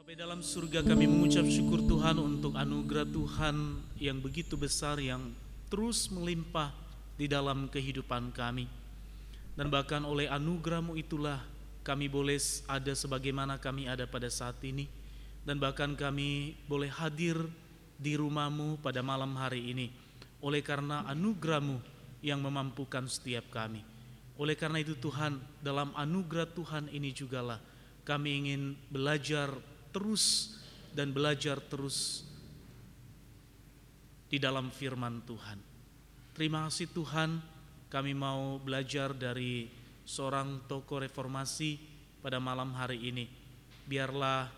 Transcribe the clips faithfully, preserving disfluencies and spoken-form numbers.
Bapa dalam surga, kami mengucap syukur Tuhan untuk anugerah Tuhan yang begitu besar yang terus melimpah di dalam kehidupan kami. Dan bahkan oleh anugerah-Mu itulah kami boleh ada sebagaimana kami ada pada saat ini. Dan bahkan kami boleh hadir di rumah-Mu pada malam hari ini. Oleh karena anugerah-Mu yang memampukan setiap kami. Oleh karena itu Tuhan, dalam anugerah Tuhan ini jugalah kami ingin belajar terus dan belajar terus di dalam firman Tuhan. Terima kasih Tuhan, kami mau belajar dari seorang tokoh reformasi pada malam hari ini. Biarlah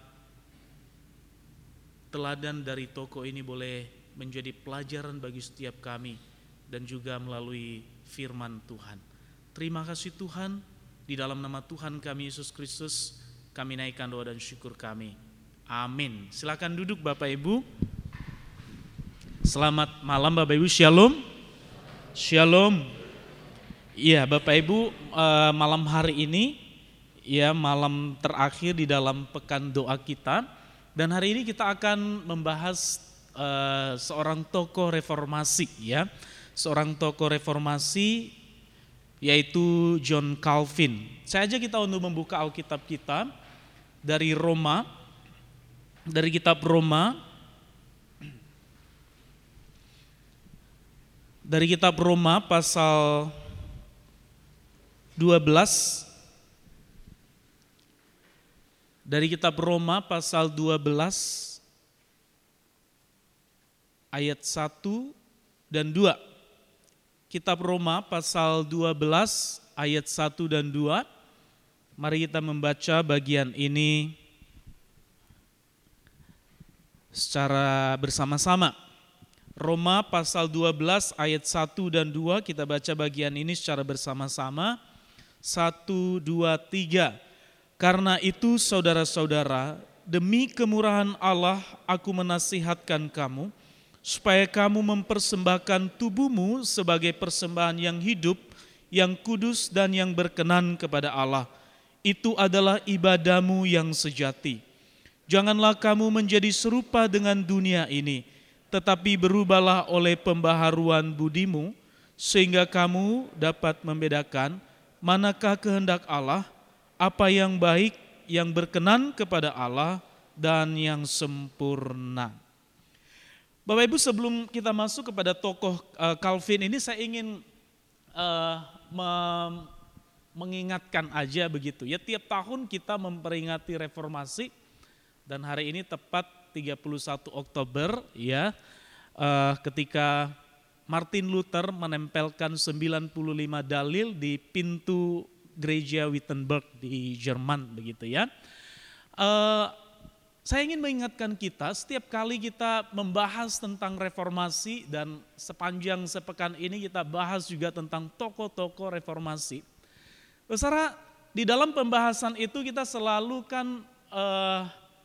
teladan dari tokoh ini boleh menjadi pelajaran bagi setiap kami dan juga melalui firman Tuhan. Terima kasih Tuhan, di dalam nama Tuhan kami Yesus Kristus kami naikkan doa dan syukur kami. Amin. Silakan duduk Bapak Ibu. Selamat malam Bapak Ibu. Shalom. Shalom. Iya Bapak Ibu, malam hari ini ya malam terakhir di dalam pekan doa kita, dan hari ini kita akan membahas uh, seorang tokoh reformasi ya. Seorang tokoh reformasi yaitu John Calvin. Saya ajak kita untuk membuka Alkitab kita dari Roma, dari kitab Roma, dari kitab Roma pasal dua belas, dari kitab Roma pasal dua belas ayat satu dan dua. Kitab Roma pasal dua belas ayat satu dan dua. Mari kita membaca bagian ini secara bersama-sama. Roma pasal dua belas ayat satu dan dua, kita baca bagian ini secara bersama-sama. satu, dua, tiga. Karena itu saudara-saudara, demi kemurahan Allah aku menasihatkan kamu, supaya kamu mempersembahkan tubuhmu sebagai persembahan yang hidup, yang kudus dan yang berkenan kepada Allah. Itu adalah ibadahmu yang sejati. Janganlah kamu menjadi serupa dengan dunia ini, tetapi berubahlah oleh pembaharuan budimu, sehingga kamu dapat membedakan manakah kehendak Allah, apa yang baik, yang berkenan kepada Allah, dan yang sempurna. Bapak Ibu, sebelum kita masuk kepada tokoh uh, Calvin ini, saya ingin uh, mem- mengingatkan aja begitu ya. Tiap tahun kita memperingati reformasi, dan hari ini tepat tiga puluh satu Oktober ya, uh, ketika Martin Luther menempelkan sembilan puluh lima dalil di pintu gereja Wittenberg di Jerman begitu ya. Uh, Saya ingin mengingatkan kita, setiap kali kita membahas tentang reformasi, dan sepanjang sepekan ini kita bahas juga tentang tokoh-tokoh reformasi. Saudara, di dalam pembahasan itu kita selalu kan uh,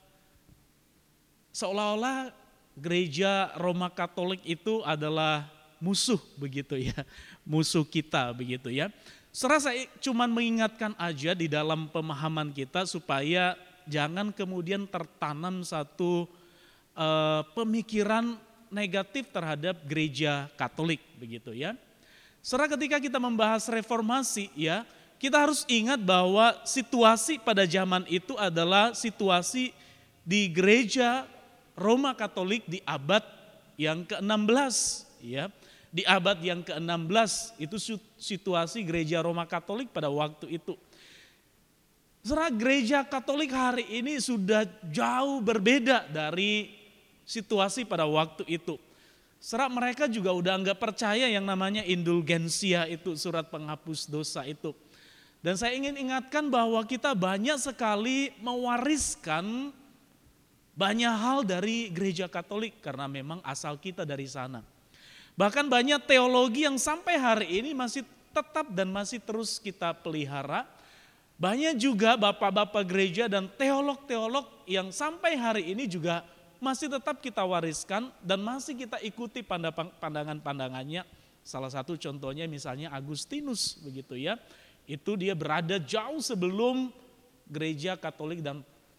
seolah-olah gereja Roma Katolik itu adalah musuh begitu ya, musuh kita begitu ya. Saudara, saya cuma mengingatkan aja di dalam pemahaman kita supaya jangan kemudian tertanam satu uh, pemikiran negatif terhadap gereja Katolik begitu ya. Setelah ketika kita membahas reformasi ya, kita harus ingat bahwa situasi pada zaman itu adalah situasi di gereja Roma Katolik di abad yang ke enam belas ya. Di abad yang ke enam belas itu situasi gereja Roma Katolik pada waktu itu. Saudara, gereja Katolik hari ini sudah jauh berbeda dari situasi pada waktu itu. Saudara, mereka juga udah enggak percaya yang namanya indulgensia itu, surat penghapus dosa itu. Dan saya ingin ingatkan bahwa kita banyak sekali mewariskan banyak hal dari gereja Katolik karena memang asal kita dari sana. Bahkan banyak teologi yang sampai hari ini masih tetap dan masih terus kita pelihara. Banyak juga bapak-bapak gereja dan teolog-teolog yang sampai hari ini juga masih tetap kita wariskan dan masih kita ikuti pandangan-pandangannya. Salah satu contohnya misalnya Agustinus begitu ya. Itu dia berada jauh sebelum gereja Katolik dan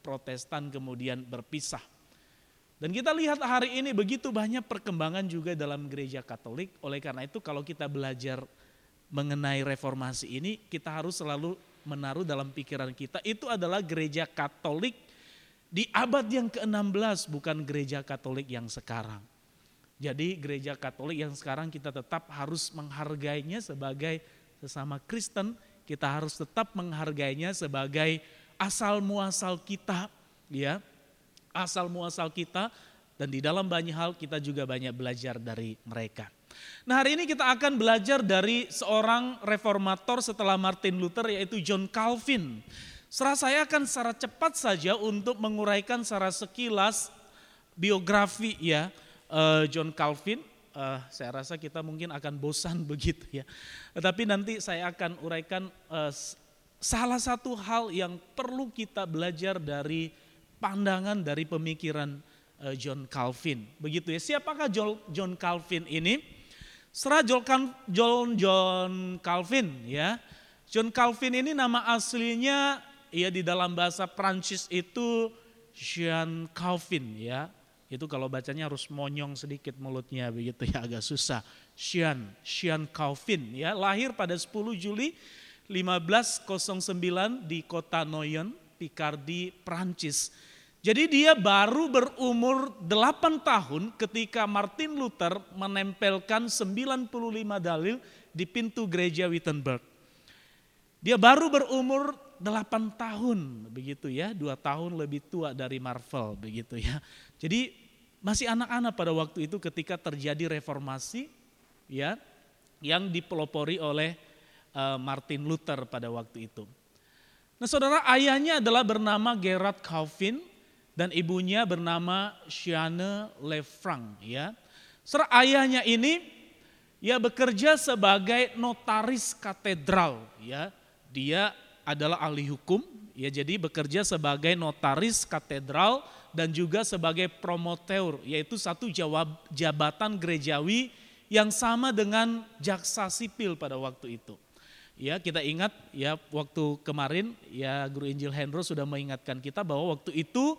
Protestan kemudian berpisah. Dan kita lihat hari ini begitu banyak perkembangan juga dalam gereja Katolik. Oleh karena itu kalau kita belajar mengenai reformasi ini, kita harus selalu menaruh dalam pikiran kita, itu adalah gereja Katolik di abad yang keenam belas, bukan gereja Katolik yang sekarang. Jadi gereja Katolik yang sekarang kita tetap harus menghargainya sebagai sesama Kristen, kita harus tetap menghargainya sebagai asal muasal kita, ya. Asal muasal kita, dan di dalam banyak hal kita juga banyak belajar dari mereka. Nah, hari ini kita akan belajar dari seorang reformator setelah Martin Luther, yaitu John Calvin. Serah saya akan secara cepat saja untuk menguraikan secara sekilas biografi ya John Calvin. Uh, saya rasa kita mungkin akan bosan begitu ya. Tetapi nanti saya akan uraikan uh, salah satu hal yang perlu kita belajar dari pandangan dari pemikiran uh, John Calvin. Begitu ya. Siapakah John, John Calvin ini? Serah John, John John Calvin ya. John Calvin ini nama aslinya ya di dalam bahasa Prancis itu Jean Calvin ya. Itu kalau bacanya harus monyong sedikit mulutnya begitu ya, agak susah. Jean, Jean Calvin ya, lahir pada sepuluh Juli lima belas nol sembilan di kota Noyon, Picardy, Prancis. Jadi dia baru berumur delapan tahun ketika Martin Luther menempelkan sembilan puluh lima dalil di pintu gereja Wittenberg. Dia baru berumur delapan tahun begitu ya, dua tahun lebih tua dari Marvel begitu ya. Jadi masih anak-anak pada waktu itu ketika terjadi reformasi ya yang dipelopori oleh uh, Martin Luther pada waktu itu. Nah, saudara, ayahnya adalah bernama Gerard Calvin dan ibunya bernama Jeanne Lefranc ya. Serta ayahnya ini ya bekerja sebagai notaris katedral ya. Dia adalah ahli hukum ya, jadi bekerja sebagai notaris katedral dan juga sebagai promoteur, yaitu satu jawab, jabatan gerejawi yang sama dengan jaksa sipil pada waktu itu. Ya, kita ingat ya waktu kemarin ya Guru Injil Hendro sudah mengingatkan kita bahwa waktu itu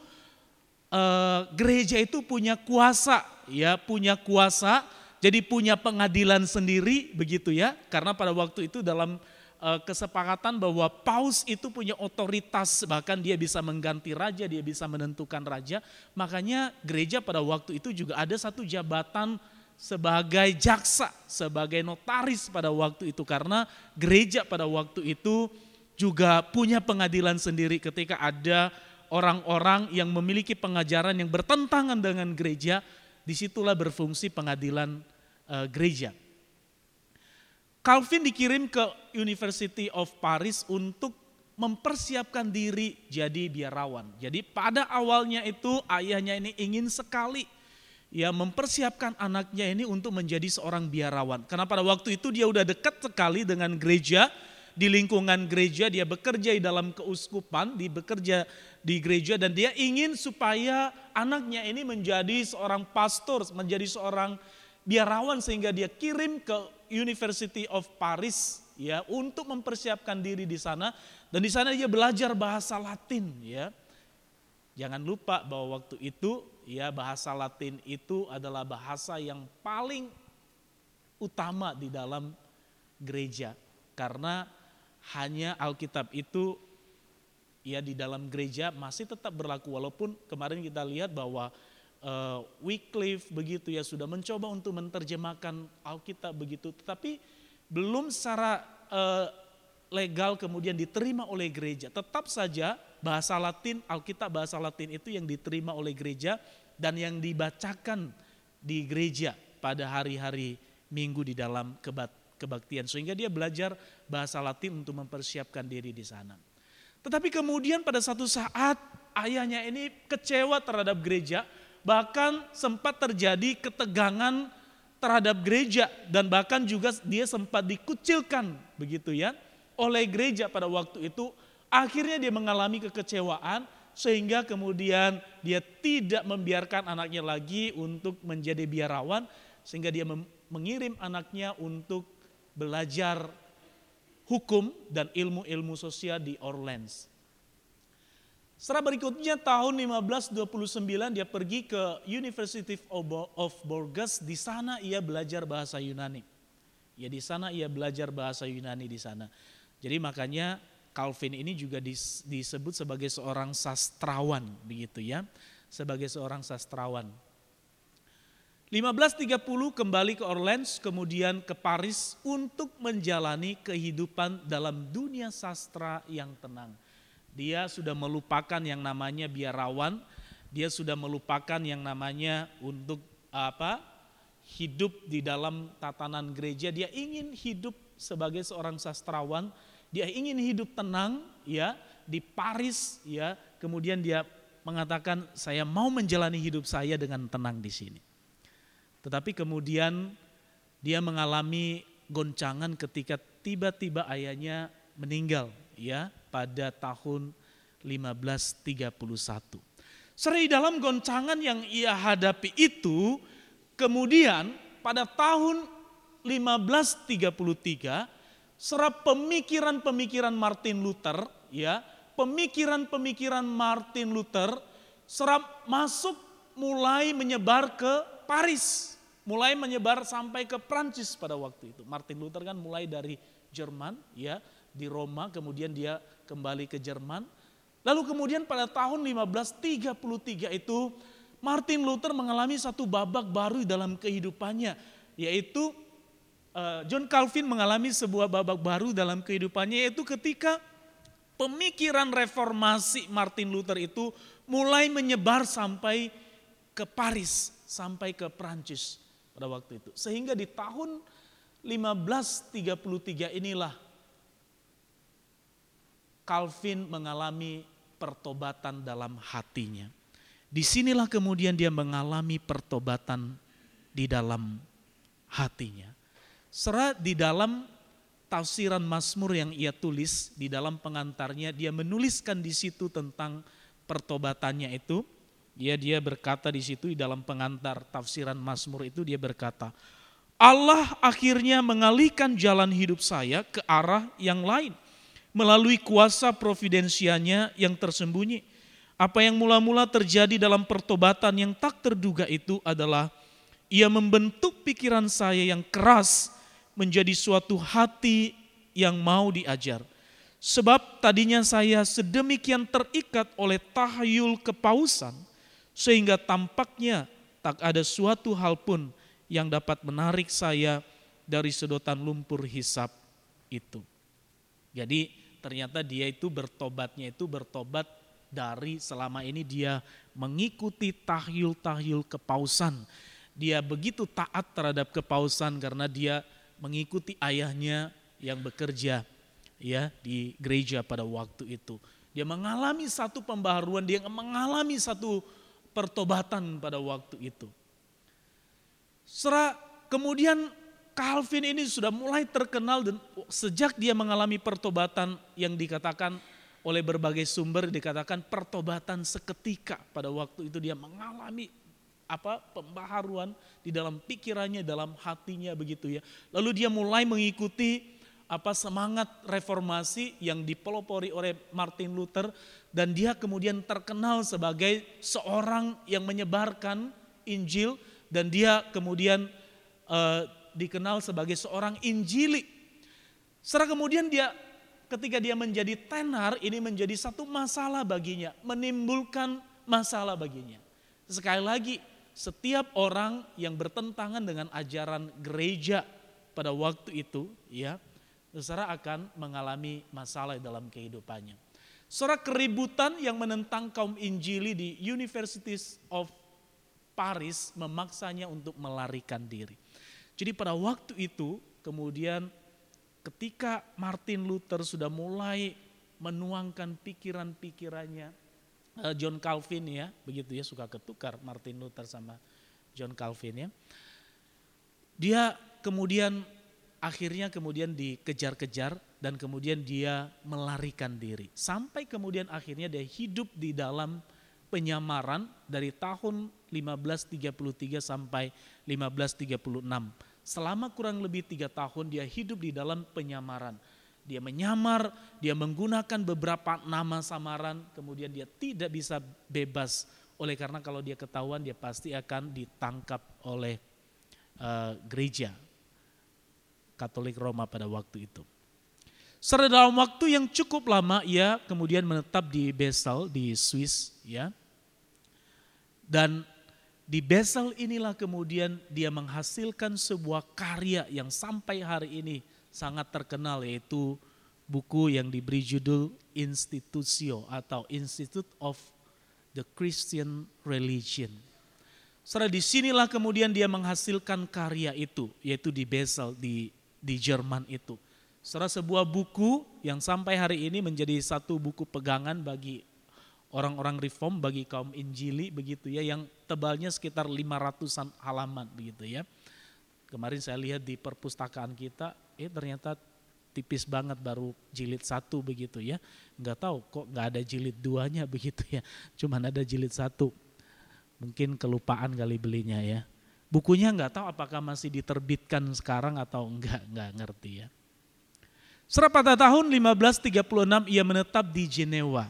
eh, gereja itu punya kuasa ya, punya kuasa, jadi punya pengadilan sendiri begitu ya, karena pada waktu itu dalam kesepakatan bahwa paus itu punya otoritas, bahkan dia bisa mengganti raja, dia bisa menentukan raja. Makanya gereja pada waktu itu juga ada satu jabatan sebagai jaksa, sebagai notaris pada waktu itu, karena gereja pada waktu itu juga punya pengadilan sendiri ketika ada orang-orang yang memiliki pengajaran yang bertentangan dengan gereja, disitulah berfungsi pengadilan uh, gereja. Calvin dikirim ke University of Paris untuk mempersiapkan diri jadi biarawan. Jadi pada awalnya itu ayahnya ini ingin sekali ya mempersiapkan anaknya ini untuk menjadi seorang biarawan. Karena pada waktu itu dia udah dekat sekali dengan gereja, di lingkungan gereja dia bekerja di dalam keuskupan, dia bekerja di gereja dan dia ingin supaya anaknya ini menjadi seorang pastor, menjadi seorang biarawan sehingga dia kirim ke University of Paris ya untuk mempersiapkan diri di sana, dan di sana dia belajar bahasa Latin ya. Jangan lupa bahwa waktu itu ya bahasa Latin itu adalah bahasa yang paling utama di dalam gereja, karena hanya Alkitab itu ya di dalam gereja masih tetap berlaku, walaupun kemarin kita lihat bahwa Uh, Wycliffe begitu ya sudah mencoba untuk menerjemahkan Alkitab begitu, tetapi belum secara uh, legal kemudian diterima oleh gereja. Tetap saja bahasa Latin, Alkitab bahasa Latin itu yang diterima oleh gereja dan yang dibacakan di gereja pada hari-hari Minggu di dalam kebat, kebaktian, sehingga dia belajar bahasa Latin untuk mempersiapkan diri di sana. Tetapi kemudian pada satu saat ayahnya ini kecewa terhadap gereja. Bahkan sempat terjadi ketegangan terhadap gereja dan bahkan juga dia sempat dikucilkan begitu ya oleh gereja pada waktu itu. Akhirnya dia mengalami kekecewaan sehingga kemudian dia tidak membiarkan anaknya lagi untuk menjadi biarawan, sehingga dia mengirim anaknya untuk belajar hukum dan ilmu-ilmu sosial di Orleans. Setelah berikutnya tahun lima belas dua puluh sembilan dia pergi ke University of Bourges. Di sana ia belajar bahasa Yunani. Ya di sana ia belajar bahasa Yunani di sana. Jadi makanya Calvin ini juga disebut sebagai seorang sastrawan begitu ya. Sebagai seorang sastrawan. lima belas tiga puluh kembali ke Orleans, kemudian ke Paris untuk menjalani kehidupan dalam dunia sastra yang tenang. Dia sudah melupakan yang namanya biarawan, dia sudah melupakan yang namanya untuk apa? Hidup di dalam tatanan gereja. Dia ingin hidup sebagai seorang sastrawan, dia ingin hidup tenang ya di Paris ya. Kemudian dia mengatakan saya mau menjalani hidup saya dengan tenang di sini. Tetapi kemudian dia mengalami goncangan ketika tiba-tiba ayahnya meninggal ya pada tahun lima belas tiga puluh satu. Seri dalam goncangan yang ia hadapi itu, kemudian pada tahun lima belas tiga puluh tiga, serap pemikiran-pemikiran Martin Luther ya, pemikiran-pemikiran Martin Luther serap masuk mulai menyebar ke Paris. Mulai menyebar sampai ke Prancis pada waktu itu. Martin Luther kan mulai dari Jerman ya, di Roma, kemudian dia kembali ke Jerman. Lalu kemudian pada tahun lima belas tiga puluh tiga itu Martin Luther mengalami satu babak baru dalam kehidupannya, yaitu John Calvin mengalami sebuah babak baru dalam kehidupannya, yaitu ketika pemikiran reformasi Martin Luther itu mulai menyebar sampai ke Paris, sampai ke Prancis pada waktu itu. Sehingga di tahun lima belas tiga puluh tiga inilah Calvin mengalami pertobatan dalam hatinya. Disinilah kemudian dia mengalami pertobatan di dalam hatinya. Serta di dalam tafsiran Mazmur yang ia tulis, di dalam pengantarnya dia menuliskan di situ tentang pertobatannya itu. Ya, dia berkata di situ di dalam pengantar tafsiran Mazmur itu dia berkata, Allah akhirnya mengalihkan jalan hidup saya ke arah yang lain melalui kuasa providensianya yang tersembunyi. Apa yang mula-mula terjadi dalam pertobatan yang tak terduga itu adalah ia membentuk pikiran saya yang keras menjadi suatu hati yang mau diajar. Sebab tadinya saya sedemikian terikat oleh tahyul kepausan, sehingga tampaknya tak ada suatu hal pun yang dapat menarik saya dari sedotan lumpur hisap itu. Jadi ternyata dia itu bertobatnya itu bertobat dari selama ini dia mengikuti tahyul-tahyul kepausan. Dia begitu taat terhadap kepausan karena dia mengikuti ayahnya yang bekerja ya di gereja pada waktu itu. Dia mengalami satu pembaharuan, dia mengalami satu pertobatan pada waktu itu. Setelah kemudian Calvin ini sudah mulai terkenal dan sejak dia mengalami pertobatan yang dikatakan oleh berbagai sumber dikatakan pertobatan seketika, pada waktu itu dia mengalami apa pembaharuan di dalam pikirannya, dalam hatinya begitu ya. Lalu dia mulai mengikuti apa semangat reformasi yang dipelopori oleh Martin Luther, dan dia kemudian terkenal sebagai seorang yang menyebarkan Injil, dan dia kemudian uh, dikenal sebagai seorang Injili. Setelah kemudian dia ketika dia menjadi tenar, ini menjadi satu masalah baginya, menimbulkan masalah baginya. Sekali lagi, setiap orang yang bertentangan dengan ajaran gereja pada waktu itu, ya, saudara akan mengalami masalah dalam kehidupannya. Saudara, keributan yang menentang kaum Injili di Universities of Paris memaksanya untuk melarikan diri. Jadi pada waktu itu kemudian ketika Martin Luther sudah mulai menuangkan pikiran-pikirannya, John Calvin ya, begitu ya, suka ketukar Martin Luther sama John Calvin ya. Dia kemudian akhirnya kemudian dikejar-kejar dan kemudian dia melarikan diri. Sampai kemudian akhirnya dia hidup di dalam penyamaran dari tahun lima belas tiga puluh tiga sampai lima belas tiga puluh enam. Selama kurang lebih tiga tahun dia hidup di dalam penyamaran. dia menyamar, dia menggunakan beberapa nama samaran, kemudian dia tidak bisa bebas. Oleh karena kalau dia ketahuan dia pasti akan ditangkap oleh uh, gereja Katolik Roma pada waktu itu. Setelah dalam waktu yang cukup lama ia kemudian menetap di Basel di Swiss ya. Dan di Basel inilah kemudian dia menghasilkan sebuah karya yang sampai hari ini sangat terkenal, yaitu buku yang diberi judul Institutio atau Institute of the Christian Religion. Setelah disinilah kemudian dia menghasilkan karya itu, yaitu di Basel, di, di Jerman itu. Setelah sebuah buku yang sampai hari ini menjadi satu buku pegangan bagi orang-orang reform, bagi kaum Injili begitu ya, yang tebalnya sekitar lima ratusan halaman begitu ya. Kemarin saya lihat di perpustakaan kita, eh ternyata tipis banget baru jilid satu begitu ya. Enggak tahu kok enggak ada jilid duanya begitu ya. Cuman ada jilid satu. Mungkin kelupaan kali belinya ya. Bukunya enggak tahu apakah masih diterbitkan sekarang atau enggak, enggak ngerti ya. Setelah pada tahun lima belas tiga puluh enam ia menetap di Jenewa.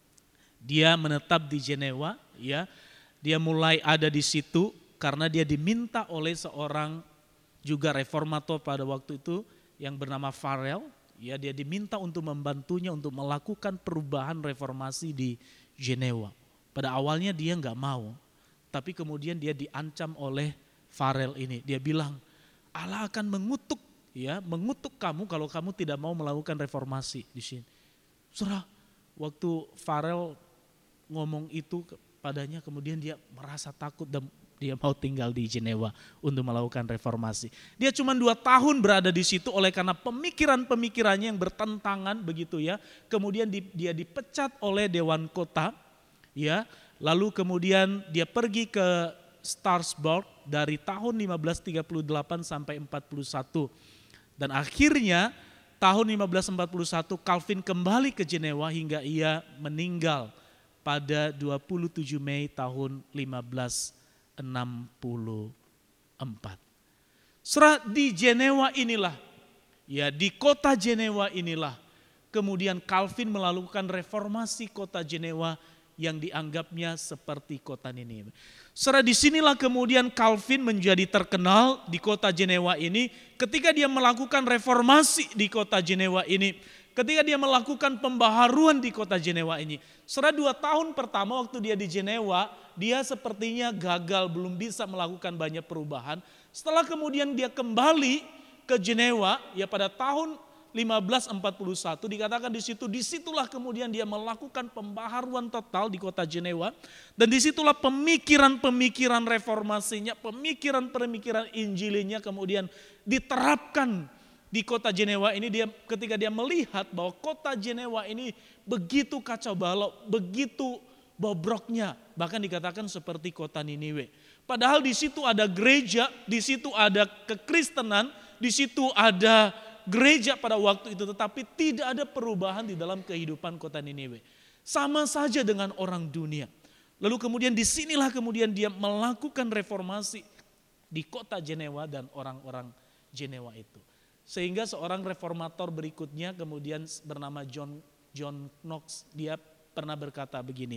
Dia menetap di Jenewa ya. Dia mulai ada di situ karena dia diminta oleh seorang juga reformator pada waktu itu yang bernama Farel, ya dia diminta untuk membantunya untuk melakukan perubahan reformasi di Jenewa. Pada awalnya dia nggak mau, tapi kemudian dia diancam oleh Farel ini. Dia bilang Allah akan mengutuk, ya mengutuk kamu kalau kamu tidak mau melakukan reformasi di sini. Saudara, waktu Farel ngomong itu padanya, kemudian dia merasa takut dan dia mau tinggal di Jenewa untuk melakukan reformasi. Dia cuma dua tahun berada di situ oleh karena pemikiran-pemikirannya yang bertentangan begitu ya. Kemudian di, dia dipecat oleh Dewan Kota ya. Lalu kemudian dia pergi ke Strasbourg dari tahun lima belas tiga puluh delapan sampai empat puluh satu. Dan akhirnya tahun lima belas empat puluh satu Calvin kembali ke Jenewa hingga ia meninggal pada dua puluh tujuh Mei tahun lima belas enam puluh empat. Setelah di Jenewa inilah, ya di kota Jenewa inilah, kemudian Calvin melakukan reformasi kota Jenewa yang dianggapnya seperti kota Niniwe. Setelah disinilah kemudian Calvin menjadi terkenal di kota Jenewa ini ketika dia melakukan reformasi di kota Jenewa ini. Ketika dia melakukan pembaharuan di kota Jenewa ini. Setelah dua tahun pertama waktu dia di Jenewa, dia sepertinya gagal, belum bisa melakukan banyak perubahan. Setelah kemudian dia kembali ke Jenewa, ya pada tahun lima belas empat puluh satu dikatakan di situ, disitulah kemudian dia melakukan pembaharuan total di kota Jenewa. Dan disitulah pemikiran-pemikiran reformasinya, pemikiran-pemikiran Injilinya kemudian diterapkan di kota Jenewa ini. Dia ketika dia melihat bahwa kota Jenewa ini begitu kacau balau, begitu bobroknya, bahkan dikatakan seperti kota Niniwe. Padahal di situ ada gereja, di situ ada kekristenan, di situ ada gereja pada waktu itu, tetapi tidak ada perubahan di dalam kehidupan kota Niniwe. Sama saja dengan orang dunia. Lalu kemudian disinilah kemudian dia melakukan reformasi di kota Jenewa dan orang-orang Jenewa itu. Sehingga seorang reformator berikutnya kemudian bernama John John Knox, dia pernah berkata begini,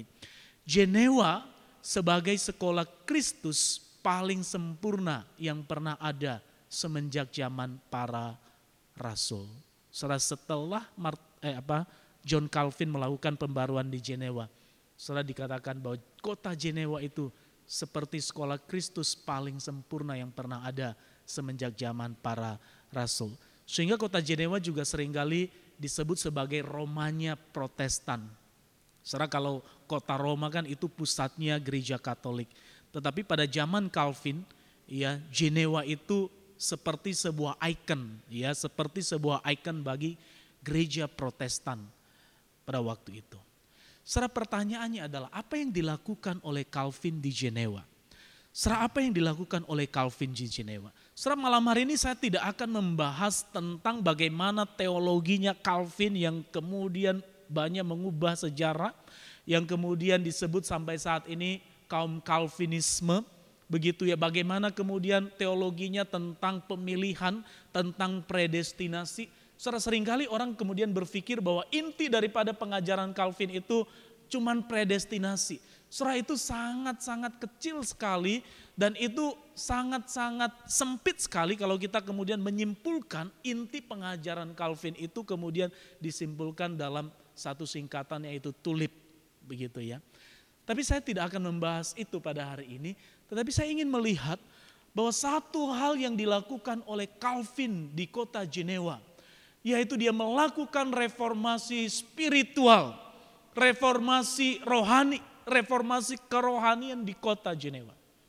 Jenewa sebagai sekolah Kristus paling sempurna yang pernah ada semenjak zaman para rasul. Setelah setelah eh, apa, John Calvin melakukan pembaruan di Jenewa, setelah dikatakan bahwa kota Jenewa itu seperti sekolah Kristus paling sempurna yang pernah ada semenjak zaman para rasul. Sehingga kota Jenewa juga seringkali disebut sebagai Romanya Protestan. Secara kalau kota Roma kan itu pusatnya gereja Katolik. Tetapi pada zaman Calvin, ya Jenewa itu seperti sebuah ikon, ya seperti sebuah ikon bagi gereja Protestan pada waktu itu. Secara pertanyaannya adalah apa yang dilakukan oleh Calvin di Jenewa? Setelah apa yang dilakukan oleh Calvin di Jenewa? Setelah malam hari ini saya tidak akan membahas tentang bagaimana teologinya Calvin yang kemudian banyak mengubah sejarah, yang kemudian disebut sampai saat ini kaum Calvinisme, begitu ya, bagaimana kemudian teologinya tentang pemilihan, tentang predestinasi. Saudara, seringkali orang kemudian berpikir bahwa inti daripada pengajaran Calvin itu cuman predestinasi. Saudara, itu sangat-sangat kecil sekali dan itu sangat-sangat sempit sekali kalau kita kemudian menyimpulkan inti pengajaran Calvin itu kemudian disimpulkan dalam satu singkatan yaitu tulip, begitu ya. Tapi saya tidak akan membahas itu pada hari ini, tetapi saya ingin melihat bahwa satu hal yang dilakukan oleh Calvin di kota Jenewa, yaitu dia melakukan reformasi spiritual, reformasi rohani, reformasi kerohanian di kota Jenewa.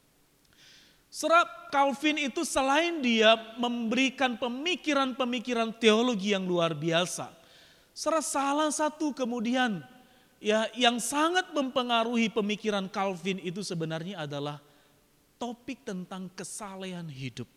Serap Calvin itu selain dia memberikan pemikiran-pemikiran teologi yang luar biasa, serap salah satu kemudian ya yang sangat mempengaruhi pemikiran Calvin itu sebenarnya adalah topik tentang kesalehan hidup.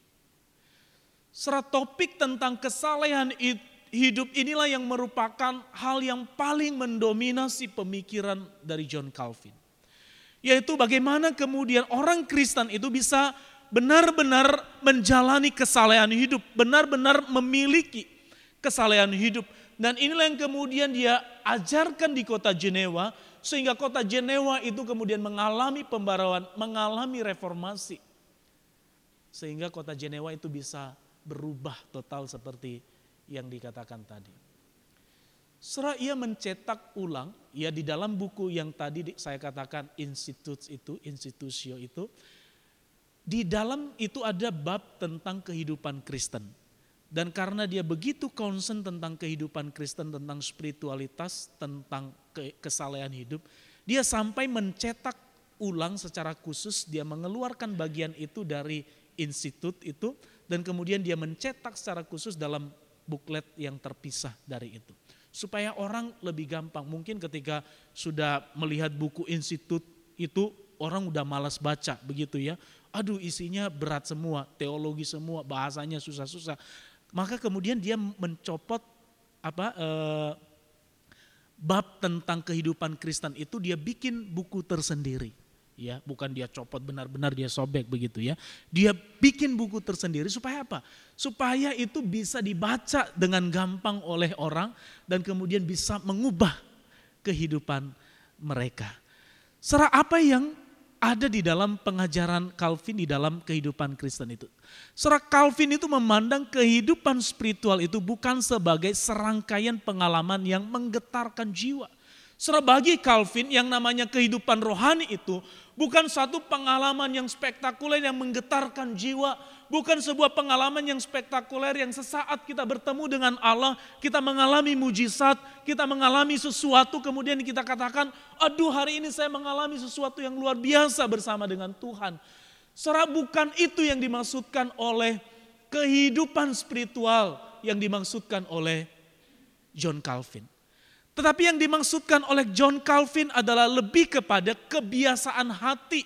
Serap topik tentang kesalehan hidup inilah yang merupakan hal yang paling mendominasi pemikiran dari John Calvin. Yaitu bagaimana kemudian orang Kristen itu bisa benar-benar menjalani kesalehan hidup, benar-benar memiliki kesalehan hidup. Dan inilah yang kemudian dia ajarkan di kota Jenewa, sehingga kota Jenewa itu kemudian mengalami pembaruan, mengalami reformasi. Sehingga kota Jenewa itu bisa berubah total seperti yang dikatakan tadi. Setelah ia mencetak ulang, ya di dalam buku yang tadi saya katakan institut itu, institusio itu, di dalam itu ada bab tentang kehidupan Kristen. Dan karena dia begitu concern tentang kehidupan Kristen, tentang spiritualitas, tentang kesalehan hidup, dia sampai mencetak ulang secara khusus, dia mengeluarkan bagian itu dari institut itu, dan kemudian dia mencetak secara khusus dalam buklet yang terpisah dari itu. Supaya orang lebih gampang, mungkin ketika sudah melihat buku institut itu orang udah malas baca begitu ya. Aduh isinya berat semua, teologi semua, bahasanya susah-susah. Maka kemudian dia mencopot apa eh, bab tentang kehidupan Kristen itu dia bikin buku tersendiri. Ya, bukan dia copot benar-benar dia sobek begitu ya. Dia bikin buku tersendiri supaya apa? Supaya itu bisa dibaca dengan gampang oleh orang dan kemudian bisa mengubah kehidupan mereka. Serah apa yang ada di dalam pengajaran Calvin di dalam kehidupan Kristen itu. Serah Calvin itu memandang kehidupan spiritual itu bukan sebagai serangkaian pengalaman yang menggetarkan jiwa. Serah bagi Calvin yang namanya kehidupan rohani itu bukan satu pengalaman yang spektakuler yang menggetarkan jiwa. Bukan sebuah pengalaman yang spektakuler yang sesaat kita bertemu dengan Allah, kita mengalami mujizat, kita mengalami sesuatu kemudian kita katakan, aduh hari ini saya mengalami sesuatu yang luar biasa bersama dengan Tuhan. Serah bukan itu yang dimaksudkan oleh kehidupan spiritual yang dimaksudkan oleh John Calvin. Tetapi yang dimaksudkan oleh John Calvin adalah lebih kepada kebiasaan hati.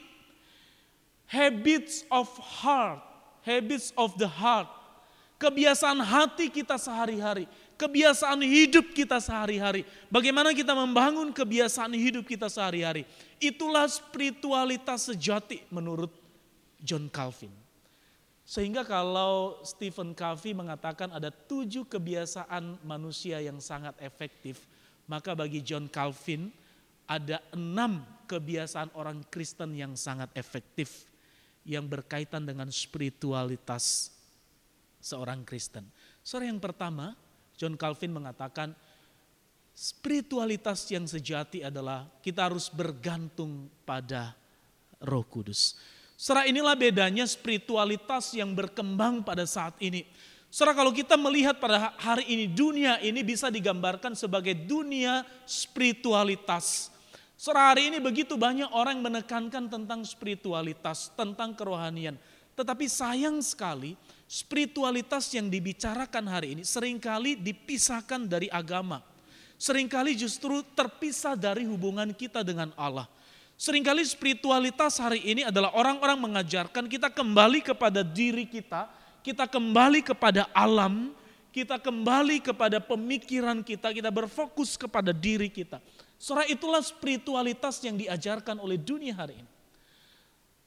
Habits of heart, habits of the heart. Kebiasaan hati kita sehari-hari, kebiasaan hidup kita sehari-hari. Bagaimana kita membangun kebiasaan hidup kita sehari-hari. Itulah spiritualitas sejati menurut John Calvin. Sehingga kalau Stephen Covey mengatakan ada tujuh kebiasaan manusia yang sangat efektif, maka bagi John Calvin ada enam kebiasaan orang Kristen yang sangat efektif yang berkaitan dengan spiritualitas seorang Kristen. Soal yang pertama, John Calvin mengatakan spiritualitas yang sejati adalah kita harus bergantung pada Roh Kudus. Serah inilah bedanya spiritualitas yang berkembang pada saat ini. Saudara, kalau kita melihat pada hari ini, dunia ini bisa digambarkan sebagai dunia spiritualitas. Saudara, hari ini begitu banyak orang menekankan tentang spiritualitas, tentang kerohanian. Tetapi sayang sekali, spiritualitas yang dibicarakan hari ini seringkali dipisahkan dari agama. Seringkali justru terpisah dari hubungan kita dengan Allah. Seringkali spiritualitas hari ini adalah orang-orang mengajarkan kita kembali kepada diri kita, kita kembali kepada alam, kita kembali kepada pemikiran kita, kita berfokus kepada diri kita. Saudara, itulah spiritualitas yang diajarkan oleh dunia hari ini.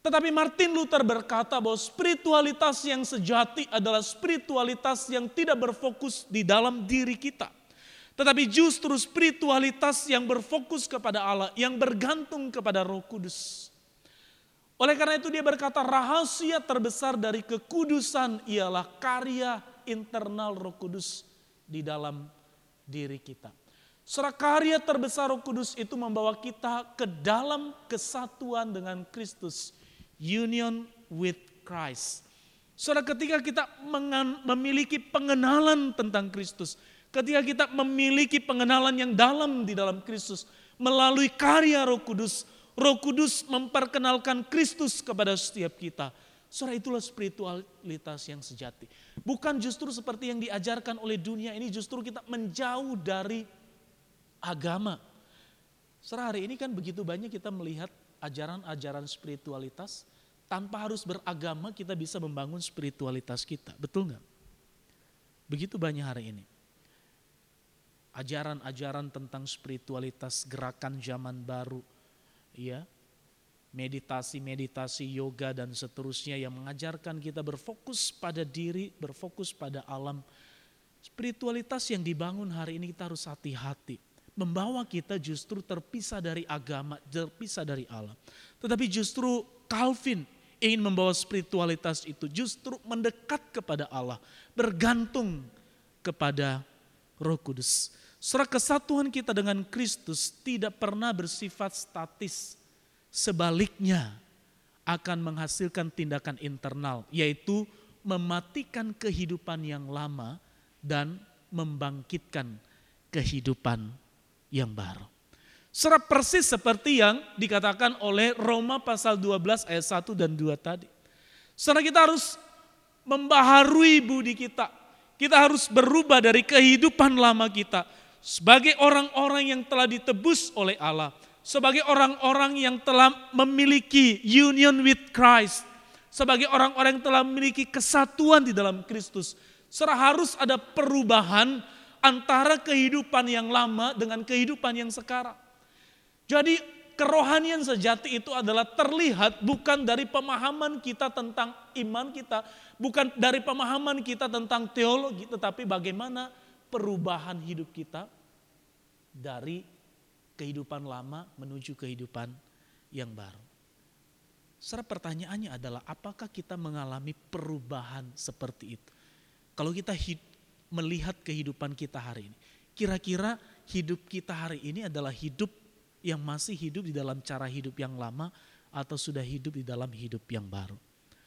Tetapi Martin Luther berkata bahwa spiritualitas yang sejati adalah spiritualitas yang tidak berfokus di dalam diri kita. Tetapi justru spiritualitas yang berfokus kepada Allah, yang bergantung kepada Roh Kudus. Oleh karena itu dia berkata rahasia terbesar dari kekudusan ialah karya internal Roh Kudus di dalam diri kita. Saudara, karya terbesar Roh Kudus itu membawa kita ke dalam kesatuan dengan Kristus. Union with Christ. Saudara, ketika kita memiliki pengenalan tentang Kristus, ketika kita memiliki pengenalan yang dalam di dalam Kristus, melalui karya Roh Kudus, Roh Kudus memperkenalkan Kristus kepada setiap kita. Saudara, itulah spiritualitas yang sejati. Bukan justru seperti yang diajarkan oleh dunia ini, justru kita menjauh dari agama. Saudara, hari ini kan begitu banyak kita melihat ajaran-ajaran spiritualitas, tanpa harus beragama kita bisa membangun spiritualitas kita. Betul nggak? Begitu banyak hari ini. Ajaran-ajaran tentang spiritualitas, gerakan zaman baru, ya, meditasi-meditasi, yoga dan seterusnya yang mengajarkan kita berfokus pada diri, berfokus pada alam. Spiritualitas yang dibangun hari ini kita harus hati-hati. Membawa kita justru terpisah dari agama, terpisah dari Allah. Tetapi justru Calvin ingin membawa spiritualitas itu justru mendekat kepada Allah, bergantung kepada Roh Kudus. Saudara, kesatuan kita dengan Kristus tidak pernah bersifat statis. Sebaliknya akan menghasilkan tindakan internal, yaitu mematikan kehidupan yang lama dan membangkitkan kehidupan yang baru. Saudara, persis seperti yang dikatakan oleh Roma pasal dua belas ayat satu dan dua tadi. Saudara, kita harus membaharui budi kita. Kita harus berubah dari kehidupan lama kita. Sebagai orang-orang yang telah ditebus oleh Allah. Sebagai orang-orang yang telah memiliki union with Christ. Sebagai orang-orang yang telah memiliki kesatuan di dalam Kristus. Saudara, harus ada perubahan antara kehidupan yang lama dengan kehidupan yang sekarang. Jadi kerohanian sejati itu adalah terlihat bukan dari pemahaman kita tentang iman kita, bukan dari pemahaman kita tentang teologi, tetapi bagaimana perubahan hidup kita dari kehidupan lama menuju kehidupan yang baru. Saudara, pertanyaannya adalah apakah kita mengalami perubahan seperti itu? Kalau kita hidup melihat kehidupan kita hari ini, kira-kira hidup kita hari ini adalah hidup yang masih hidup di dalam cara hidup yang lama atau sudah hidup di dalam hidup yang baru?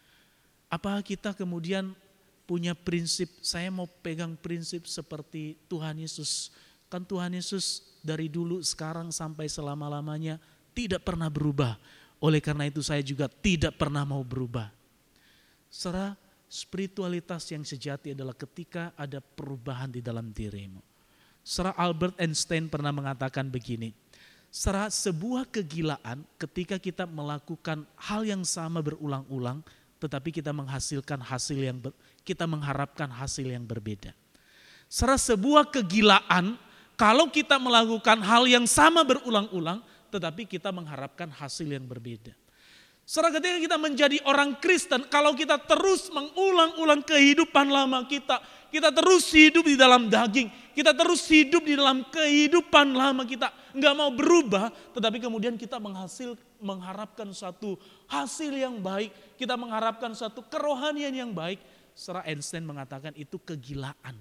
Apakah kita kemudian punya prinsip, saya mau pegang prinsip seperti Tuhan Yesus. Kan Tuhan Yesus dari dulu, sekarang sampai selama-lamanya tidak pernah berubah. Oleh karena itu saya juga tidak pernah mau berubah. Saudara, spiritualitas yang sejati adalah ketika ada perubahan di dalam dirimu. Saudara, Albert Einstein pernah mengatakan begini. Saudara, sebuah kegilaan ketika kita melakukan hal yang sama berulang-ulang, tetapi kita menghasilkan hasil yang ber, kita mengharapkan hasil yang berbeda. Saudara, sebuah kegilaan kalau kita melakukan hal yang sama berulang-ulang, tetapi kita mengharapkan hasil yang berbeda. Saudara, ketika kita menjadi orang Kristen, kalau kita terus mengulang-ulang kehidupan lama kita, kita terus hidup di dalam daging, kita terus hidup di dalam kehidupan lama kita, nggak mau berubah, tetapi kemudian kita menghasil, mengharapkan suatu hasil yang baik, kita mengharapkan suatu kerohanian yang baik. Saudara, Einstein mengatakan itu kegilaan.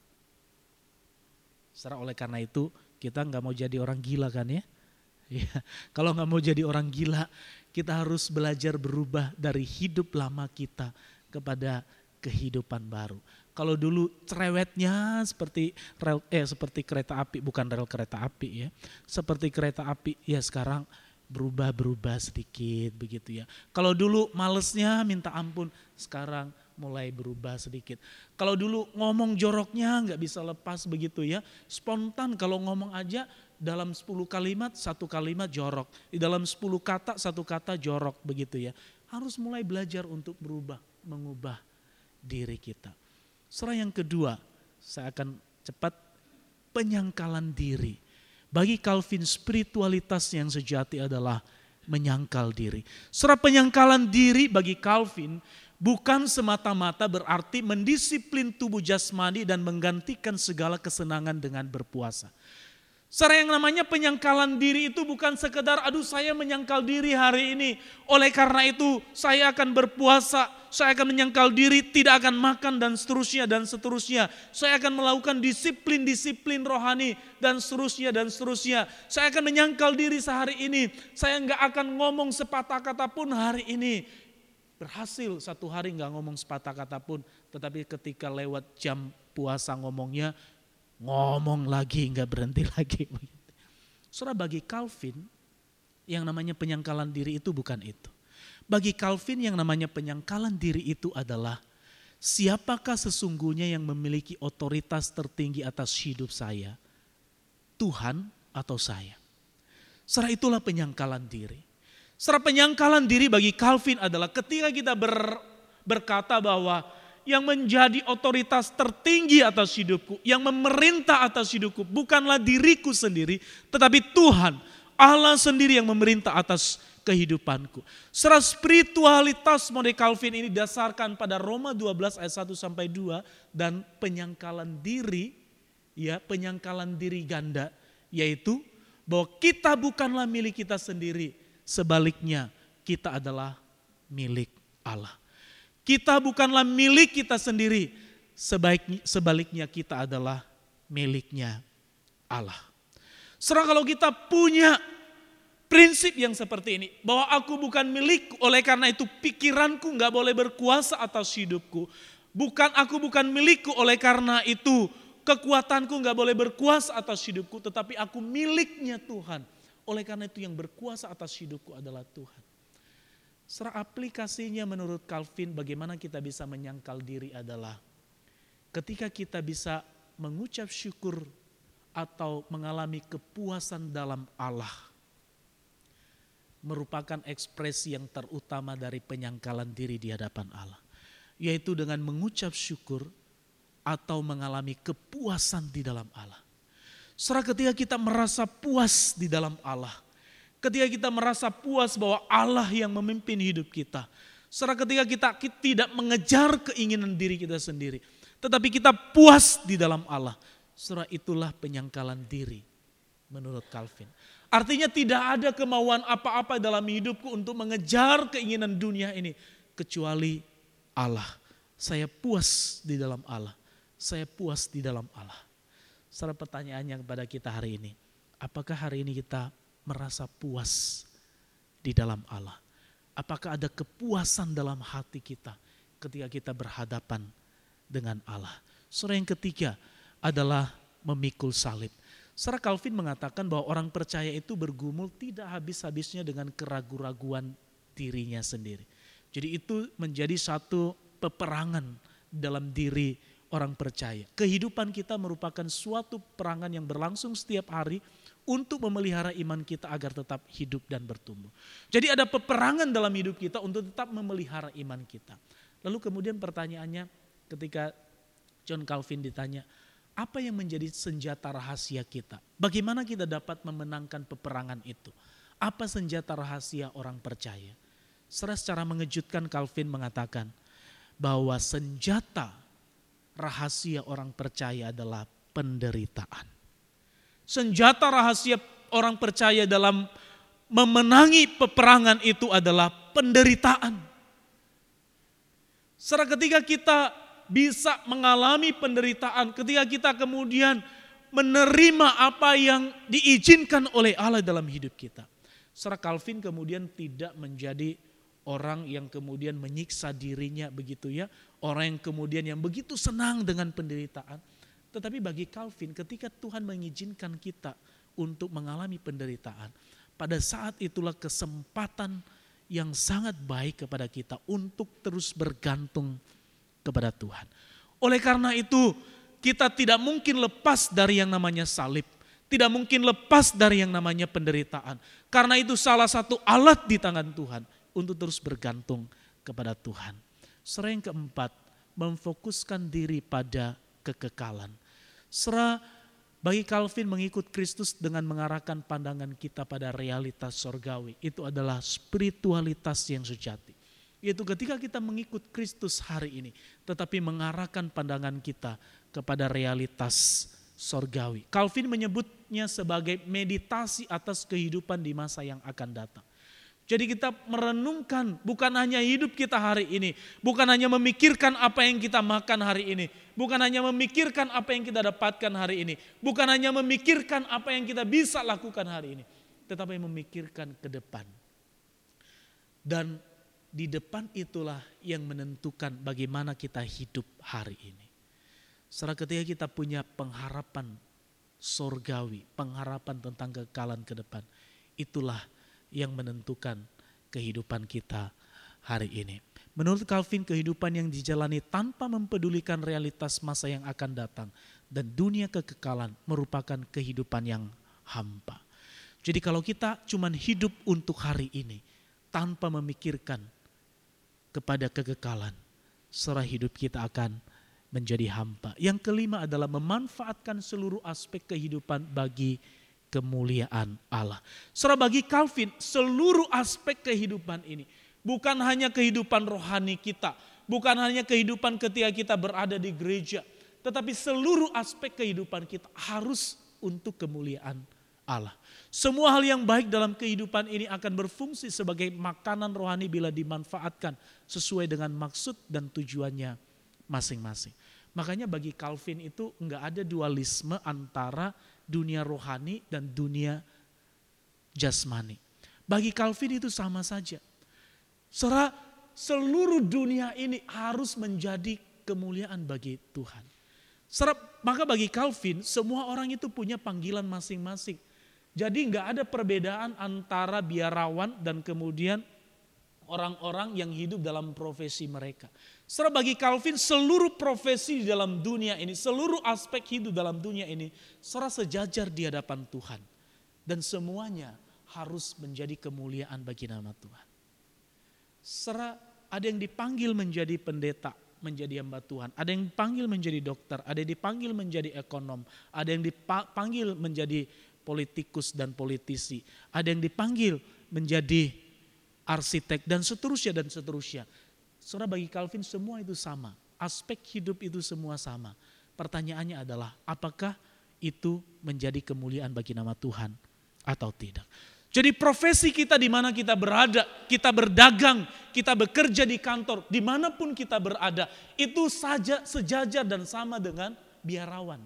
Saudara, oleh karena itu kita nggak mau jadi orang gila kan ya? Ya, kalau nggak mau jadi orang gila, kita harus belajar berubah dari hidup lama kita kepada kehidupan baru. Kalau dulu cerewetnya seperti rel, eh seperti kereta api, bukan rel kereta api ya, seperti kereta api, ya sekarang berubah-berubah sedikit begitu ya. Kalau dulu malesnya minta ampun, sekarang mulai berubah sedikit. Kalau dulu ngomong joroknya nggak bisa lepas begitu ya, spontan kalau ngomong aja. Dalam sepuluh kalimat, satu kalimat jorok. Di dalam sepuluh kata, satu kata jorok begitu ya. Harus mulai belajar untuk berubah, mengubah diri kita. Saudara, yang kedua, saya akan cepat, penyangkalan diri. Bagi Calvin, spiritualitas yang sejati adalah menyangkal diri. Saudara, penyangkalan diri bagi Calvin bukan semata-mata berarti mendisiplin tubuh jasmani dan menggantikan segala kesenangan dengan berpuasa. Saudara, yang namanya penyangkalan diri itu bukan sekedar aduh saya menyangkal diri hari ini, oleh karena itu saya akan berpuasa, saya akan menyangkal diri, tidak akan makan dan seterusnya dan seterusnya. Saya akan melakukan disiplin-disiplin rohani dan seterusnya dan seterusnya. Saya akan menyangkal diri sehari ini, saya enggak akan ngomong sepatah kata pun hari ini. Berhasil satu hari enggak ngomong sepatah kata pun, tetapi ketika lewat jam puasa ngomongnya, ngomong lagi, enggak berhenti lagi. Saudara, bagi Calvin yang namanya penyangkalan diri itu bukan itu. Bagi Calvin yang namanya penyangkalan diri itu adalah siapakah sesungguhnya yang memiliki otoritas tertinggi atas hidup saya? Tuhan atau saya? Saudara, itulah penyangkalan diri. Saudara, penyangkalan diri bagi Calvin adalah ketika kita ber, berkata bahwa yang menjadi otoritas tertinggi atas hidupku, yang memerintah atas hidupku bukanlah diriku sendiri, tetapi Tuhan, Allah sendiri yang memerintah atas kehidupanku. Secara spiritualitas model Calvin ini dasarkan pada Roma dua belas ayat satu sampai dua dan penyangkalan diri, ya, penyangkalan diri ganda, yaitu bahwa kita bukanlah milik kita sendiri, sebaliknya kita adalah milik Allah. Kita bukanlah milik kita sendiri, sebaik, sebaliknya kita adalah miliknya Allah. Serang kalau kita punya prinsip yang seperti ini, bahwa aku bukan milikku, oleh karena itu pikiranku gak boleh berkuasa atas hidupku. Bukan aku bukan milikku, oleh karena itu kekuatanku gak boleh berkuasa atas hidupku, tetapi aku miliknya Tuhan. Oleh karena itu yang berkuasa atas hidupku adalah Tuhan. Serah aplikasinya menurut Calvin bagaimana kita bisa menyangkal diri adalah ketika kita bisa mengucap syukur atau mengalami kepuasan dalam Allah, merupakan ekspresi yang terutama dari penyangkalan diri di hadapan Allah, yaitu dengan mengucap syukur atau mengalami kepuasan di dalam Allah. Serah ketika kita merasa puas di dalam Allah, ketika kita merasa puas bahwa Allah yang memimpin hidup kita. Serah ketika kita, kita tidak mengejar keinginan diri kita sendiri, tetapi kita puas di dalam Allah. Serah itulah penyangkalan diri menurut Calvin. Artinya tidak ada kemauan apa-apa dalam hidupku untuk mengejar keinginan dunia ini, kecuali Allah. Saya puas di dalam Allah. Saya puas di dalam Allah. Serah pertanyaannya kepada kita hari ini, apakah hari ini kita merasa puas di dalam Allah? Apakah ada kepuasan dalam hati kita ketika kita berhadapan dengan Allah? Saudara, yang ketiga adalah memikul salib. Saudara, Calvin mengatakan bahwa orang percaya itu bergumul tidak habis-habisnya dengan keraguan-raguan dirinya sendiri. Jadi itu menjadi satu peperangan dalam diri orang percaya. Kehidupan kita merupakan suatu perangan yang berlangsung setiap hari untuk memelihara iman kita agar tetap hidup dan bertumbuh. Jadi ada peperangan dalam hidup kita untuk tetap memelihara iman kita. Lalu kemudian pertanyaannya ketika John Calvin ditanya, apa yang menjadi senjata rahasia kita? Bagaimana kita dapat memenangkan peperangan itu? Apa senjata rahasia orang percaya? Secara, secara mengejutkan Calvin mengatakan bahwa senjata rahasia orang percaya adalah penderitaan. Senjata rahasia orang percaya dalam memenangi peperangan itu adalah penderitaan. Secara ketika kita bisa mengalami penderitaan, ketika kita kemudian menerima apa yang diizinkan oleh Allah dalam hidup kita. Secara Calvin kemudian tidak menjadi orang yang kemudian menyiksa dirinya begitu ya, orang yang kemudian yang begitu senang dengan penderitaan. Tetapi bagi Calvin ketika Tuhan mengizinkan kita untuk mengalami penderitaan, pada saat itulah kesempatan yang sangat baik kepada kita untuk terus bergantung kepada Tuhan. Oleh karena itu kita tidak mungkin lepas dari yang namanya salib. Tidak mungkin lepas dari yang namanya penderitaan. Karena itu salah satu alat di tangan Tuhan untuk terus bergantung kepada Tuhan. Serta yang keempat, memfokuskan diri pada kekekalan. Serta Bagi Calvin, mengikut Kristus dengan mengarahkan pandangan kita pada realitas sorgawi. Itu adalah spiritualitas yang sejati. Yaitu ketika kita mengikut Kristus hari ini, tetapi mengarahkan pandangan kita kepada realitas sorgawi. Calvin menyebutnya sebagai meditasi atas kehidupan di masa yang akan datang. Jadi kita merenungkan bukan hanya hidup kita hari ini, bukan hanya memikirkan apa yang kita makan hari ini, bukan hanya memikirkan apa yang kita dapatkan hari ini, bukan hanya memikirkan apa yang kita bisa lakukan hari ini, tetapi memikirkan ke depan. Dan di depan itulah yang menentukan bagaimana kita hidup hari ini. Setelah ketika kita punya pengharapan sorgawi, pengharapan tentang kekekalan ke depan, itulah yang menentukan kehidupan kita hari ini. Menurut Calvin, kehidupan yang dijalani tanpa mempedulikan realitas masa yang akan datang dan dunia kekekalan merupakan kehidupan yang hampa. Jadi kalau kita cuma hidup untuk hari ini tanpa memikirkan kepada kekekalan, setelah hidup kita akan menjadi hampa. Yang kelima adalah memanfaatkan seluruh aspek kehidupan bagi kemuliaan Allah. Saudara, bagi Calvin, seluruh aspek kehidupan ini bukan hanya kehidupan rohani kita, bukan hanya kehidupan ketika kita berada di gereja, tetapi seluruh aspek kehidupan kita harus untuk kemuliaan Allah. Semua hal yang baik dalam kehidupan ini akan berfungsi sebagai makanan rohani bila dimanfaatkan sesuai dengan maksud dan tujuannya masing-masing. Makanya bagi Calvin itu enggak ada dualisme antara dunia rohani dan dunia jasmani. Bagi Calvin itu sama saja. Saudara, seluruh dunia ini harus menjadi kemuliaan bagi Tuhan. Saudara, maka bagi Calvin semua orang itu punya panggilan masing-masing. Jadi enggak ada perbedaan antara biarawan dan kemudian orang-orang yang hidup dalam profesi mereka. Saudara, bagi Calvin seluruh profesi di dalam dunia ini, seluruh aspek hidup dalam dunia ini, saudara, sejajar di hadapan Tuhan. Dan semuanya harus menjadi kemuliaan bagi nama Tuhan. Saudara, ada yang dipanggil menjadi pendeta, menjadi hamba Tuhan. Ada yang dipanggil menjadi dokter, ada yang dipanggil menjadi ekonom, ada yang dipanggil menjadi politikus dan politisi, ada yang dipanggil menjadi arsitek dan seterusnya dan seterusnya. Saudara, bagi Calvin semua itu sama. Aspek hidup itu semua sama. Pertanyaannya adalah apakah itu menjadi kemuliaan bagi nama Tuhan atau tidak. Jadi profesi kita di mana kita berada, kita berdagang, kita bekerja di kantor, dimanapun kita berada, itu saja sejajar dan sama dengan biarawan.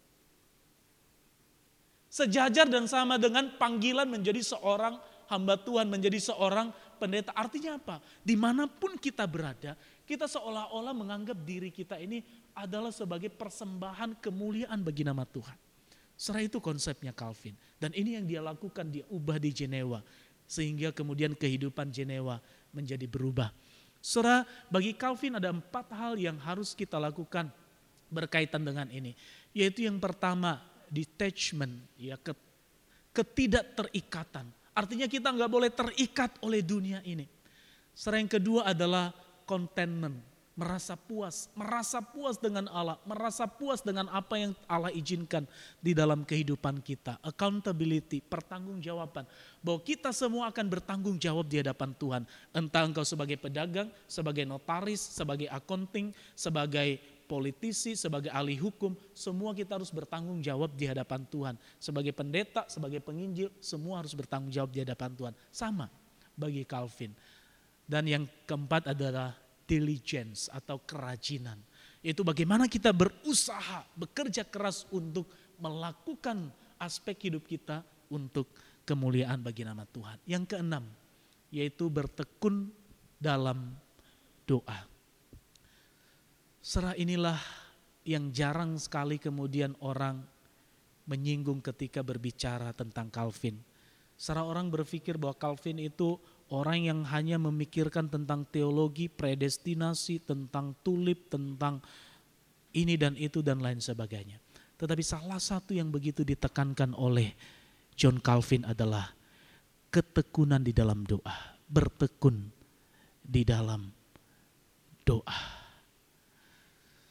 Sejajar dan sama dengan panggilan menjadi seorang hamba Tuhan, menjadi seorang pendeta. Artinya apa? Dimanapun kita berada, kita seolah-olah menganggap diri kita ini adalah sebagai persembahan kemuliaan bagi nama Tuhan. Setelah itu konsepnya Calvin. Dan ini yang dia lakukan, dia ubah di Jenewa. Sehingga kemudian kehidupan Jenewa menjadi berubah. Saudara, bagi Calvin ada empat hal yang harus kita lakukan berkaitan dengan ini. Yaitu yang pertama, detachment, ya, ketidakterikatan. Artinya kita nggak boleh terikat oleh dunia ini. Setelah yang kedua adalah contentment, merasa puas, merasa puas dengan Allah, merasa puas dengan apa yang Allah izinkan di dalam kehidupan kita. Accountability, pertanggungjawaban, bahwa kita semua akan bertanggung jawab di hadapan Tuhan. Entah engkau sebagai pedagang, sebagai notaris, sebagai accounting, sebagai politisi, sebagai ahli hukum, semua kita harus bertanggung jawab di hadapan Tuhan. Sebagai pendeta, sebagai penginjil, semua harus bertanggung jawab di hadapan Tuhan. Sama bagi Calvin. Dan yang keempat adalah diligence atau kerajinan. Itu bagaimana kita berusaha, bekerja keras untuk melakukan aspek hidup kita untuk kemuliaan bagi nama Tuhan. Yang keenam, yaitu bertekun dalam doa. Serah inilah yang jarang sekali kemudian orang menyinggung ketika berbicara tentang Calvin. Serah orang berpikir bahwa Calvin itu orang yang hanya memikirkan tentang teologi, predestinasi, tentang tulip, tentang ini dan itu dan lain sebagainya. Tetapi salah satu yang begitu ditekankan oleh John Calvin adalah ketekunan di dalam doa, bertekun di dalam doa.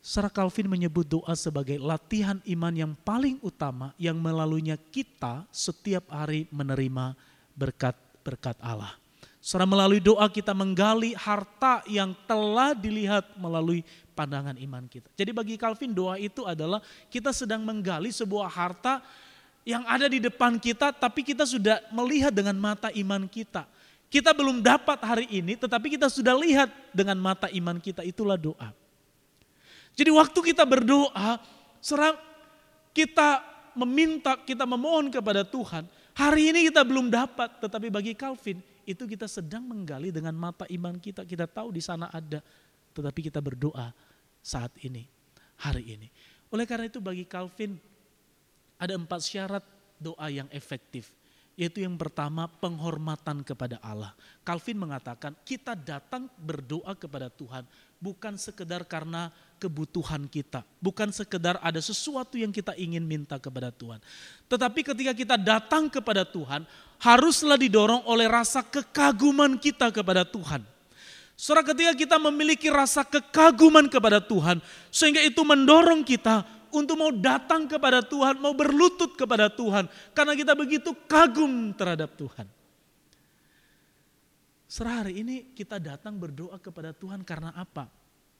Saudara, Calvin menyebut doa sebagai latihan iman yang paling utama yang melaluinya kita setiap hari menerima berkat-berkat Allah. Saudara, melalui doa kita menggali harta yang telah dilihat melalui pandangan iman kita. Jadi bagi Calvin doa itu adalah kita sedang menggali sebuah harta yang ada di depan kita, tapi kita sudah melihat dengan mata iman kita. Kita belum dapat hari ini, tetapi kita sudah lihat dengan mata iman kita, itulah doa. Jadi waktu kita berdoa, serang kita meminta, kita memohon kepada Tuhan, hari ini kita belum dapat, tetapi bagi Calvin itu kita sedang menggali dengan mata iman kita, kita tahu di sana ada, tetapi kita berdoa saat ini, hari ini. Oleh karena itu bagi Calvin ada empat syarat doa yang efektif. Yaitu yang pertama, penghormatan kepada Allah. Calvin mengatakan kita datang berdoa kepada Tuhan bukan sekedar karena kebutuhan kita. Bukan sekedar ada sesuatu yang kita ingin minta kepada Tuhan. Tetapi ketika kita datang kepada Tuhan, haruslah didorong oleh rasa kekaguman kita kepada Tuhan. Saudara, ketika kita memiliki rasa kekaguman kepada Tuhan, sehingga itu mendorong kita untuk mau datang kepada Tuhan, mau berlutut kepada Tuhan. Karena kita begitu kagum terhadap Tuhan. Saudara, hari ini kita datang berdoa kepada Tuhan karena apa?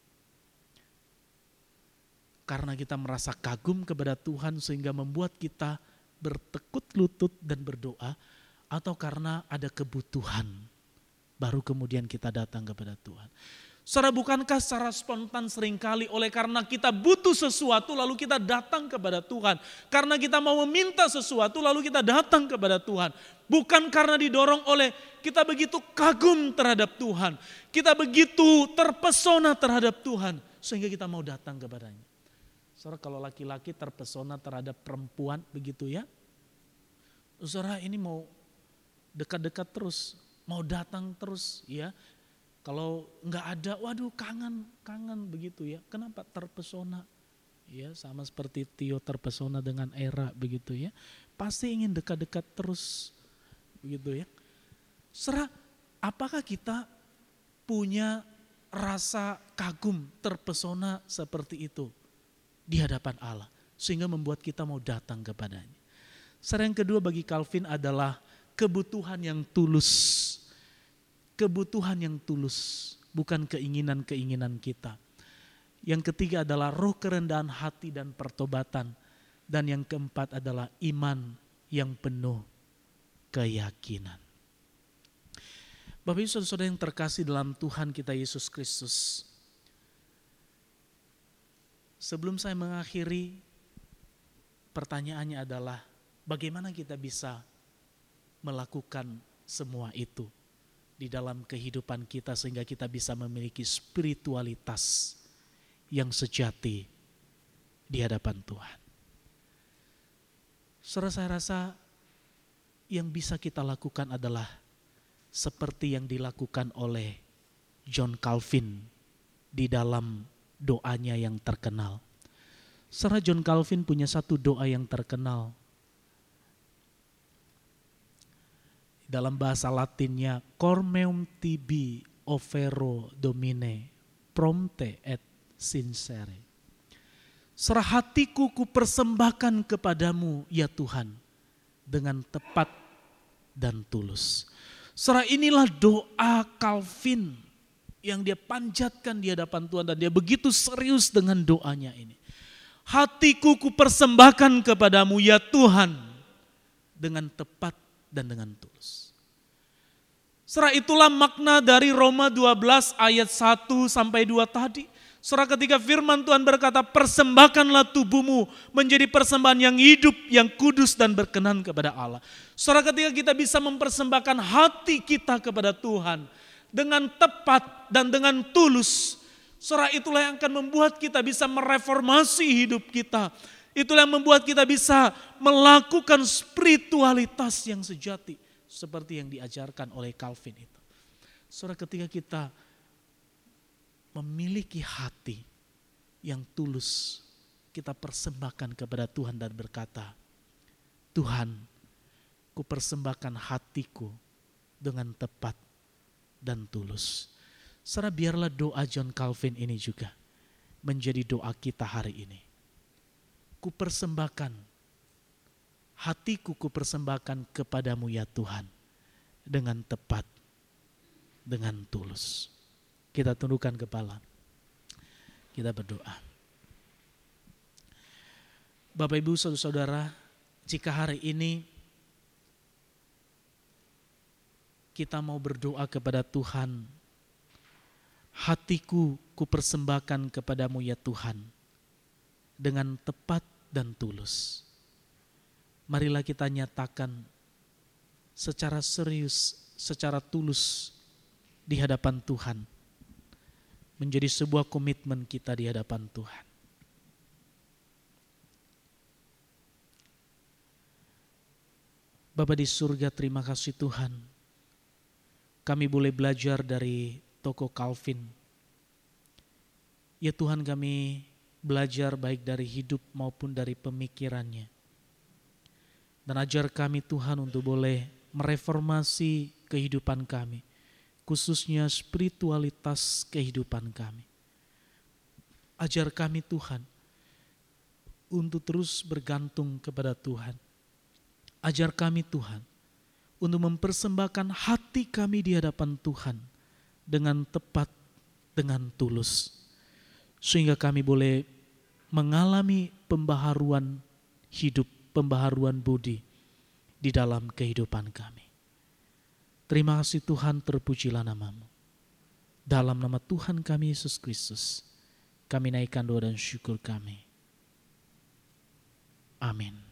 Karena kita merasa kagum kepada Tuhan sehingga membuat kita bertekuk lutut dan berdoa. Atau karena ada kebutuhan, baru kemudian kita datang kepada Tuhan. Saudara, bukankah secara spontan seringkali oleh karena kita butuh sesuatu lalu kita datang kepada Tuhan. Karena kita mau meminta sesuatu lalu kita datang kepada Tuhan. Bukan karena didorong oleh kita begitu kagum terhadap Tuhan. Kita begitu terpesona terhadap Tuhan sehingga kita mau datang kepadanya. Saudara, kalau laki-laki terpesona terhadap perempuan begitu ya. Saudara, ini mau dekat-dekat terus, mau datang terus ya. Kalau enggak ada, waduh kangen, kangen begitu ya. Kenapa? Terpesona. Ya, sama seperti Tio terpesona dengan Era begitu ya. Pasti ingin dekat-dekat terus begitu ya. Saudara, apakah kita punya rasa kagum, terpesona seperti itu di hadapan Allah sehingga membuat kita mau datang kepadanya? Saudara, yang kedua bagi Calvin adalah kebutuhan yang tulus. Kebutuhan yang tulus, bukan keinginan-keinginan kita. Yang ketiga adalah roh kerendahan hati dan pertobatan. Dan yang keempat adalah iman yang penuh keyakinan. Bapak Ibu saudara-saudara yang terkasih dalam Tuhan kita Yesus Kristus. Sebelum saya mengakhiri, pertanyaannya adalah bagaimana kita bisa melakukan semua itu di dalam kehidupan kita sehingga kita bisa memiliki spiritualitas yang sejati di hadapan Tuhan. Saudara, saya rasa yang bisa kita lakukan adalah seperti yang dilakukan oleh John Calvin di dalam doanya yang terkenal. Saudara, John Calvin punya satu doa yang terkenal. Dalam bahasa Latinnya, cor meum tibi overo domine, prompte et sincere. Serah hatiku ku persembahkan kepadamu ya Tuhan, dengan tepat dan tulus. Serah inilah doa Calvin yang dia panjatkan di hadapan Tuhan dan dia begitu serius dengan doanya ini. Hatiku ku persembahkan kepadamu ya Tuhan, dengan tepat dan dengan tulus. Saudara, itulah makna dari Roma dua belas ayat satu sampai dua tadi. Saudara, ketika firman Tuhan berkata, persembahkanlah tubuhmu menjadi persembahan yang hidup, yang kudus dan berkenan kepada Allah. Saudara, ketika kita bisa mempersembahkan hati kita kepada Tuhan dengan tepat dan dengan tulus, saudara, itulah yang akan membuat kita bisa mereformasi hidup kita. Itulah yang membuat kita bisa melakukan spiritualitas yang sejati. Seperti yang diajarkan oleh Calvin itu. Saudara, ketika kita memiliki hati yang tulus, kita persembahkan kepada Tuhan dan berkata, Tuhan, ku persembahkan hatiku dengan tepat dan tulus. Saudara, biarlah doa John Calvin ini juga menjadi doa kita hari ini. Kupersembahkan, hatiku kupersembahkan kepadamu ya Tuhan, dengan tepat, dengan tulus. Kita tundukkan kepala, kita berdoa. Bapak Ibu saudara-saudara, jika hari ini kita mau berdoa kepada Tuhan, hatiku kupersembahkan kepadamu ya Tuhan, dengan tepat dan tulus. Marilah kita nyatakan secara serius, secara tulus di hadapan Tuhan, menjadi sebuah komitmen kita di hadapan Tuhan. Bapa di surga, terima kasih Tuhan. Kami boleh belajar dari tokoh Calvin. Ya Tuhan, kami belajar baik dari hidup maupun dari pemikirannya. Dan ajar kami Tuhan untuk boleh mereformasi kehidupan kami, khususnya spiritualitas kehidupan kami. Ajar kami Tuhan untuk terus bergantung kepada Tuhan. Ajar kami Tuhan untuk mempersembahkan hati kami di hadapan Tuhan dengan tepat, dengan tulus. Sehingga kami boleh mengalami pembaharuan hidup, pembaharuan budi di dalam kehidupan kami. Terima kasih Tuhan, terpujilah namamu. Dalam nama Tuhan kami Yesus Kristus, kami naikkan doa dan syukur kami. Amin.